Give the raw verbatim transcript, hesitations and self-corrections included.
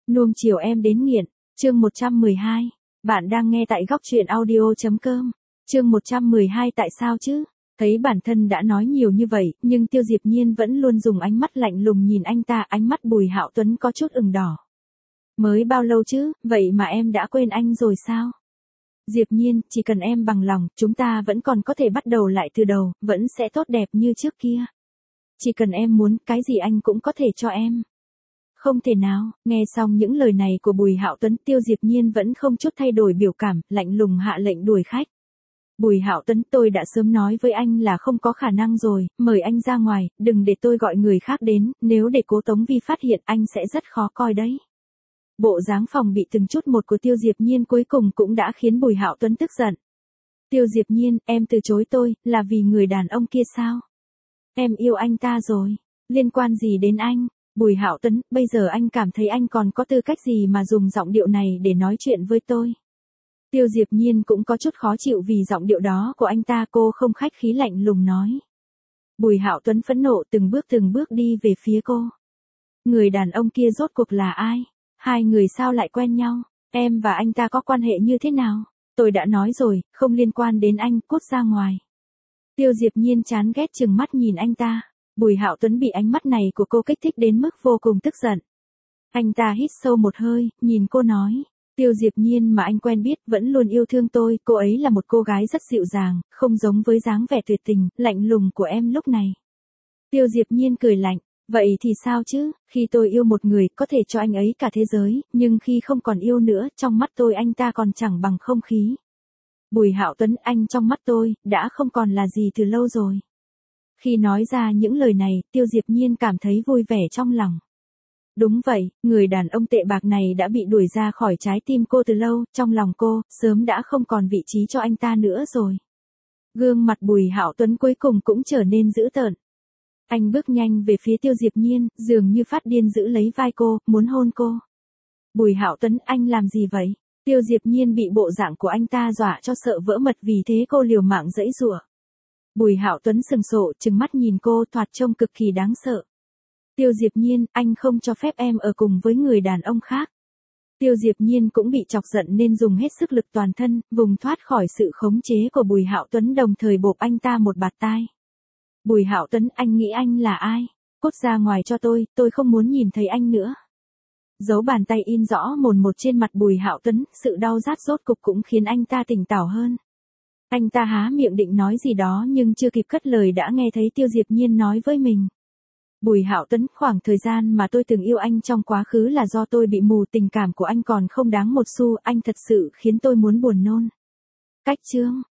Nuông chiều em đến nghiện, chương một trăm mười hai. Bạn đang nghe tại góc truyện audio.com. Chương một trăm mười hai tại sao chứ? Thấy bản thân đã nói nhiều như vậy, nhưng Tiêu Diệp Nhiên vẫn luôn dùng ánh mắt lạnh lùng nhìn anh ta, ánh mắt Bùi Hạo Tuấn có chút ửng đỏ. Mới bao lâu chứ, vậy mà em đã quên anh rồi sao? Diệp Nhiên, chỉ cần em bằng lòng, chúng ta vẫn còn có thể bắt đầu lại từ đầu, vẫn sẽ tốt đẹp như trước kia. Chỉ cần em muốn, cái gì anh cũng có thể cho em. Không thể nào, nghe xong những lời này của Bùi Hạo Tuấn, Tiêu Diệp Nhiên vẫn không chút thay đổi biểu cảm, lạnh lùng hạ lệnh đuổi khách. Bùi Hạo Tuấn, tôi đã sớm nói với anh là không có khả năng rồi, mời anh ra ngoài, đừng để tôi gọi người khác đến, nếu để Cố Tống Vi phát hiện anh sẽ rất khó coi đấy. Bộ dáng phòng bị từng chút một của Tiêu Diệp Nhiên cuối cùng cũng đã khiến Bùi Hạo Tuấn tức giận. Tiêu Diệp Nhiên, em từ chối tôi, là vì người đàn ông kia sao? Em yêu anh ta rồi, liên quan gì đến anh? Bùi Hạo Tuấn, bây giờ anh cảm thấy anh còn có tư cách gì mà dùng giọng điệu này để nói chuyện với tôi? Tiêu Diệp Nhiên cũng có chút khó chịu vì giọng điệu đó của anh ta, cô không khách khí lạnh lùng nói. Bùi Hạo Tuấn phẫn nộ từng bước từng bước đi về phía cô. Người đàn ông kia rốt cuộc là ai? Hai người sao lại quen nhau? Em và anh ta có quan hệ như thế nào? Tôi đã nói rồi, không liên quan đến anh, cút ra ngoài. Tiêu Diệp Nhiên chán ghét chừng mắt nhìn anh ta. Bùi Hạo Tuấn bị ánh mắt này của cô kích thích đến mức vô cùng tức giận. Anh ta hít sâu một hơi, nhìn cô nói. Tiêu Diệp Nhiên mà anh quen biết vẫn luôn yêu thương tôi, cô ấy là một cô gái rất dịu dàng, không giống với dáng vẻ tuyệt tình, lạnh lùng của em lúc này. Tiêu Diệp Nhiên cười lạnh. Vậy thì sao chứ, khi tôi yêu một người, có thể cho anh ấy cả thế giới, nhưng khi không còn yêu nữa, trong mắt tôi anh ta còn chẳng bằng không khí. Bùi Hạo Tuấn, anh trong mắt tôi, đã không còn là gì từ lâu rồi. Khi nói ra những lời này, Tiêu Diệp Nhiên cảm thấy vui vẻ trong lòng. Đúng vậy, người đàn ông tệ bạc này đã bị đuổi ra khỏi trái tim cô từ lâu, trong lòng cô, sớm đã không còn vị trí cho anh ta nữa rồi. Gương mặt Bùi Hạo Tuấn cuối cùng cũng trở nên dữ tợn. Anh bước nhanh về phía Tiêu Diệp Nhiên, dường như phát điên giữ lấy vai cô, muốn hôn cô. Bùi Hạo Tuấn, anh làm gì vậy? Tiêu Diệp Nhiên bị bộ dạng của anh ta dọa cho sợ vỡ mật, vì thế cô liều mạng giãy giụa. Bùi Hạo Tuấn sừng sộ, trừng mắt nhìn cô, thoạt trông cực kỳ đáng sợ. Tiêu Diệp Nhiên, anh không cho phép em ở cùng với người đàn ông khác. Tiêu Diệp Nhiên cũng bị chọc giận nên dùng hết sức lực toàn thân, vùng thoát khỏi sự khống chế của Bùi Hạo Tuấn, đồng thời bộp anh ta một bạt tai. Bùi Hạo Tuấn, anh nghĩ anh là ai? Cút ra ngoài cho tôi, tôi không muốn nhìn thấy anh nữa. Dấu bàn tay in rõ mồn một trên mặt Bùi Hạo Tuấn, sự đau rát rốt cục cũng khiến anh ta tỉnh táo hơn. Anh ta há miệng định nói gì đó nhưng chưa kịp cất lời đã nghe thấy Tiêu Diệp Nhiên nói với mình. Bùi Hạo Tuấn, khoảng thời gian mà tôi từng yêu anh trong quá khứ là do tôi bị mù, tình cảm của anh còn không đáng một xu, anh thật sự khiến tôi muốn buồn nôn. Cách chương,